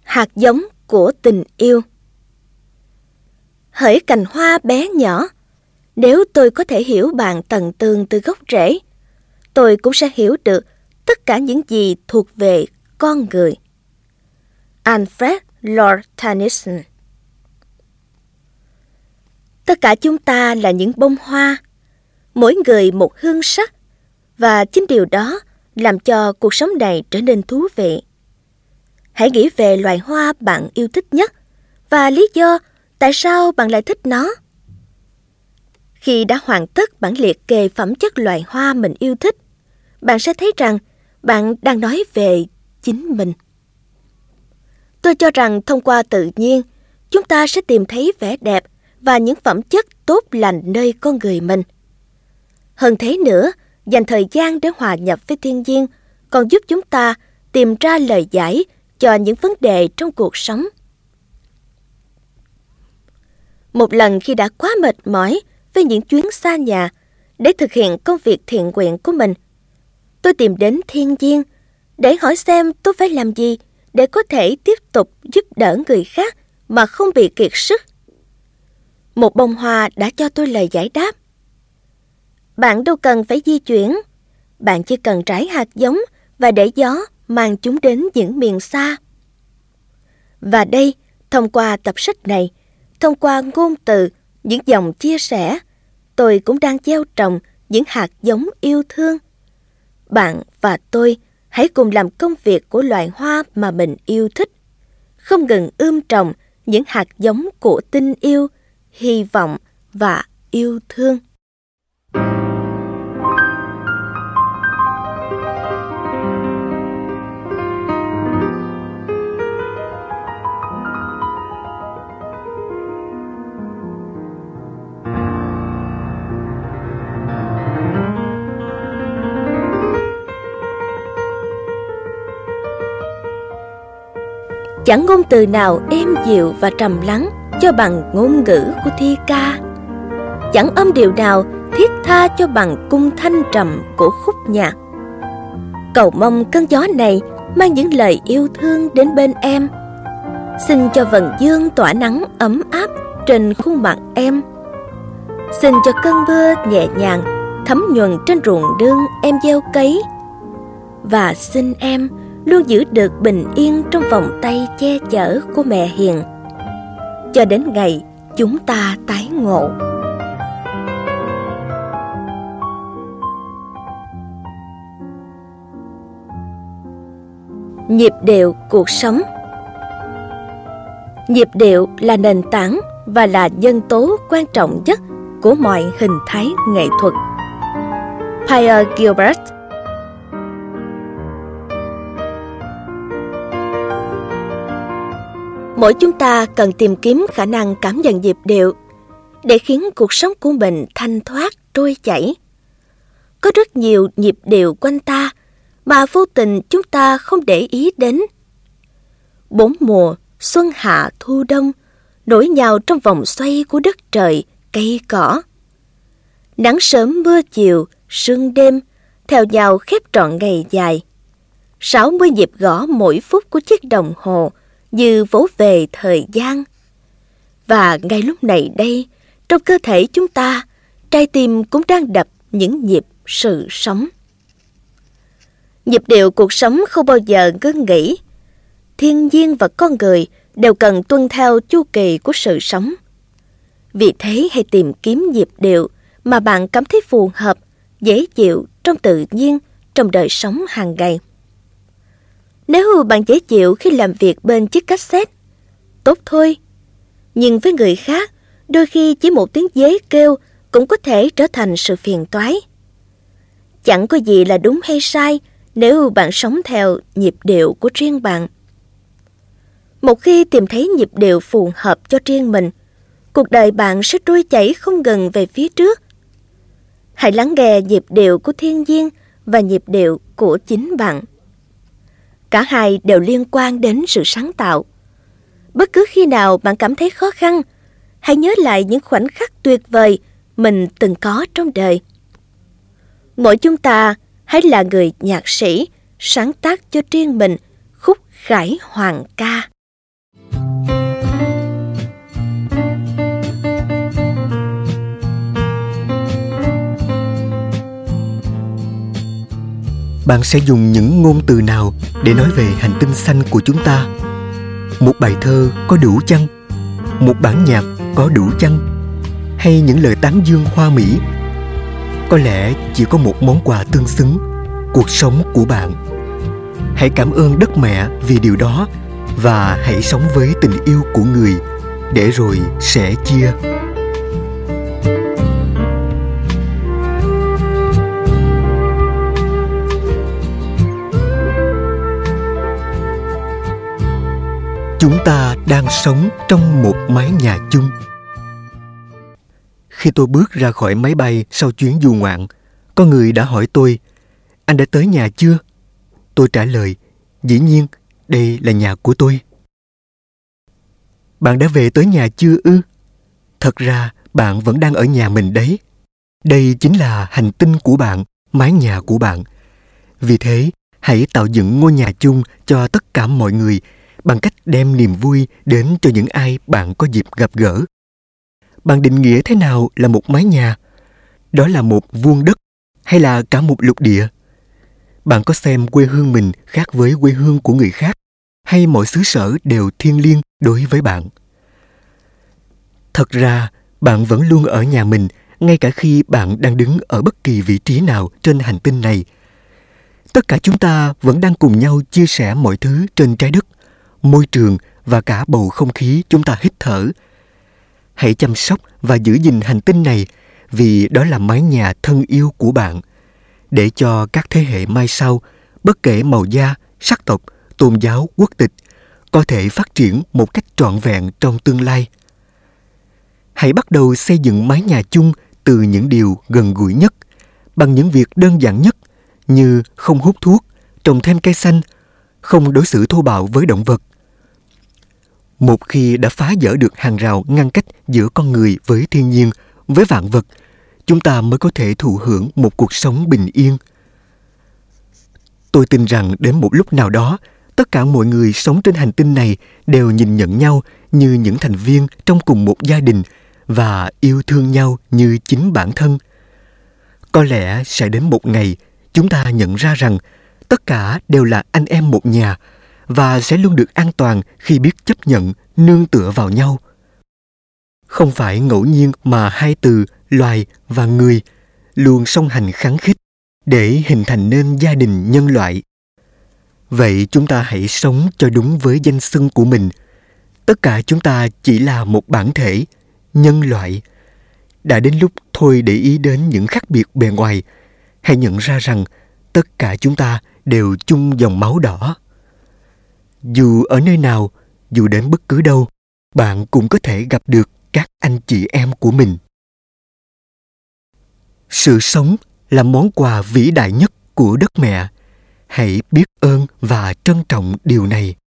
Hạt giống của tình yêu. Hỡi cành hoa bé nhỏ, nếu tôi có thể hiểu bạn tận tường từ gốc rễ, tôi cũng sẽ hiểu được tất cả những gì thuộc về con người. Alfred Lord Tennyson. Tất cả chúng ta là những bông hoa, mỗi người một hương sắc, và chính điều đó làm cho cuộc sống này trở nên thú vị. Hãy nghĩ về loài hoa bạn yêu thích nhất và lý do tại sao bạn lại thích nó. Khi đã hoàn tất bản liệt kê phẩm chất loài hoa mình yêu thích, bạn sẽ thấy rằng bạn đang nói về chính mình. Tôi cho rằng thông qua tự nhiên, chúng ta sẽ tìm thấy vẻ đẹp và những phẩm chất tốt lành nơi con người mình. Hơn thế nữa, dành thời gian để hòa nhập với thiên nhiên còn giúp chúng ta tìm ra lời giải cho những vấn đề trong cuộc sống. Một lần khi đã quá mệt mỏi với những chuyến xa nhà để thực hiện công việc thiện nguyện của mình, tôi tìm đến thiên nhiên để hỏi xem tôi phải làm gì để có thể tiếp tục giúp đỡ người khác mà không bị kiệt sức. Một bông hoa đã cho tôi lời giải đáp. Bạn đâu cần phải di chuyển, bạn chỉ cần trải hạt giống và để gió mang chúng đến những miền xa. Và đây, thông qua tập sách này, thông qua ngôn từ, những dòng chia sẻ, tôi cũng đang gieo trồng những hạt giống yêu thương. Bạn và tôi hãy cùng làm công việc của loài hoa mà mình yêu thích, không ngừng trồng những hạt giống của tình yêu, hy vọng và yêu thương. Chẳng ngôn từ nào êm dịu và trầm lắng cho bằng ngôn ngữ của thi ca. Chẳng âm điệu nào thiết tha cho bằng cung thanh trầm của khúc nhạc. Cầu mong cơn gió này mang những lời yêu thương đến bên em. Xin cho vầng dương tỏa nắng ấm áp trên khuôn mặt em. Xin cho cơn mưa nhẹ nhàng thấm nhuần trên ruộng nương em gieo cấy. Và xin em luôn giữ được bình yên trong vòng tay che chở của mẹ hiền, cho đến ngày chúng ta tái ngộ. Nhịp điệu cuộc sống. Nhịp điệu là nền tảng và là nhân tố quan trọng nhất của mọi hình thái nghệ thuật. Pierre Gilbert. Mỗi chúng ta cần tìm kiếm khả năng cảm nhận nhịp điệu để khiến cuộc sống của mình thanh thoát, trôi chảy. Có rất nhiều nhịp điệu quanh ta mà vô tình chúng ta không để ý đến. 4 mùa, xuân hạ thu đông, nối nhào trong vòng xoay của đất trời, cây cỏ. Nắng sớm mưa chiều, sương đêm, theo nhau khép trọn ngày dài. 60 nhịp gõ mỗi phút của chiếc đồng hồ như vỗ về thời gian. Và ngay lúc này đây, trong cơ thể chúng ta, trái tim cũng đang đập những nhịp sự sống. Nhịp điệu cuộc sống không bao giờ ngưng nghỉ. Thiên nhiên và con người đều cần tuân theo chu kỳ của sự sống. Vì thế hãy tìm kiếm nhịp điệu mà bạn cảm thấy phù hợp, dễ chịu trong tự nhiên, trong đời sống hàng ngày. Nếu bạn dễ chịu khi làm việc bên chiếc cassette, tốt thôi. Nhưng với người khác, đôi khi chỉ một tiếng dế kêu cũng có thể trở thành sự phiền toái. Chẳng có gì là đúng hay sai nếu bạn sống theo nhịp điệu của riêng bạn. Một khi tìm thấy nhịp điệu phù hợp cho riêng mình, cuộc đời bạn sẽ trôi chảy không ngừng về phía trước. Hãy lắng nghe nhịp điệu của thiên nhiên và nhịp điệu của chính bạn. Cả hai đều liên quan đến sự sáng tạo. Bất cứ khi nào bạn cảm thấy khó khăn, hãy nhớ lại những khoảnh khắc tuyệt vời mình từng có trong đời. Mỗi chúng ta hãy là người nhạc sĩ sáng tác cho riêng mình khúc khải hoàng ca. Bạn sẽ dùng những ngôn từ nào để nói về hành tinh xanh của chúng ta? Một bài thơ có đủ chăng? Một bản nhạc có đủ chăng? Hay những lời tán dương hoa mỹ? Có lẽ chỉ có một món quà tương xứng: cuộc sống của bạn. Hãy cảm ơn đất mẹ vì điều đó, và hãy sống với tình yêu của người, để rồi sẻ chia. Chúng ta đang sống trong một mái nhà chung. Khi tôi bước ra khỏi máy bay sau chuyến du ngoạn, có người đã hỏi tôi: "Anh đã tới nhà chưa?" Tôi trả lời: "Dĩ nhiên, đây là nhà của tôi." Bạn đã về tới nhà chưa ư? Thật ra, bạn vẫn đang ở nhà mình đấy. Đây chính là hành tinh của bạn, mái nhà của bạn. Vì thế, hãy tạo dựng ngôi nhà chung cho tất cả mọi người bằng cách đem niềm vui đến cho những ai bạn có dịp gặp gỡ. Bạn định nghĩa thế nào là một mái nhà? Đó là một vuông đất hay là cả một lục địa? Bạn có xem quê hương mình khác với quê hương của người khác, hay mọi xứ sở đều thiêng liêng đối với bạn? Thật ra, bạn vẫn luôn ở nhà mình, ngay cả khi bạn đang đứng ở bất kỳ vị trí nào trên hành tinh này. Tất cả chúng ta vẫn đang cùng nhau chia sẻ mọi thứ trên trái đất, môi trường và cả bầu không khí chúng ta hít thở. Hãy chăm sóc và giữ gìn hành tinh này, vì đó là mái nhà thân yêu của bạn, để cho các thế hệ mai sau, bất kể màu da, sắc tộc, tôn giáo, quốc tịch, có thể phát triển một cách trọn vẹn trong tương lai. Hãy bắt đầu xây dựng mái nhà chung từ những điều gần gũi nhất, bằng những việc đơn giản nhất, như không hút thuốc, trồng thêm cây xanh, không đối xử thô bạo với động vật. Một khi đã phá vỡ được hàng rào ngăn cách giữa con người với thiên nhiên, với vạn vật, chúng ta mới có thể thụ hưởng một cuộc sống bình yên. Tôi tin rằng đến một lúc nào đó, tất cả mọi người sống trên hành tinh này đều nhìn nhận nhau như những thành viên trong cùng một gia đình và yêu thương nhau như chính bản thân. Có lẽ sẽ đến một ngày, chúng ta nhận ra rằng tất cả đều là anh em một nhà, và sẽ luôn được an toàn khi biết chấp nhận, nương tựa vào nhau. Không phải ngẫu nhiên mà hai từ loài và người luôn song hành khăng khít để hình thành nên gia đình nhân loại. Vậy chúng ta hãy sống cho đúng với danh xưng của mình. Tất cả chúng ta chỉ là một bản thể, nhân loại. Đã đến lúc thôi để ý đến những khác biệt bề ngoài. Hãy nhận ra rằng tất cả chúng ta đều chung dòng máu đỏ. Dù ở nơi nào, dù đến bất cứ đâu, bạn cũng có thể gặp được các anh chị em của mình. Sự sống là món quà vĩ đại nhất của đất mẹ. Hãy biết ơn và trân trọng điều này.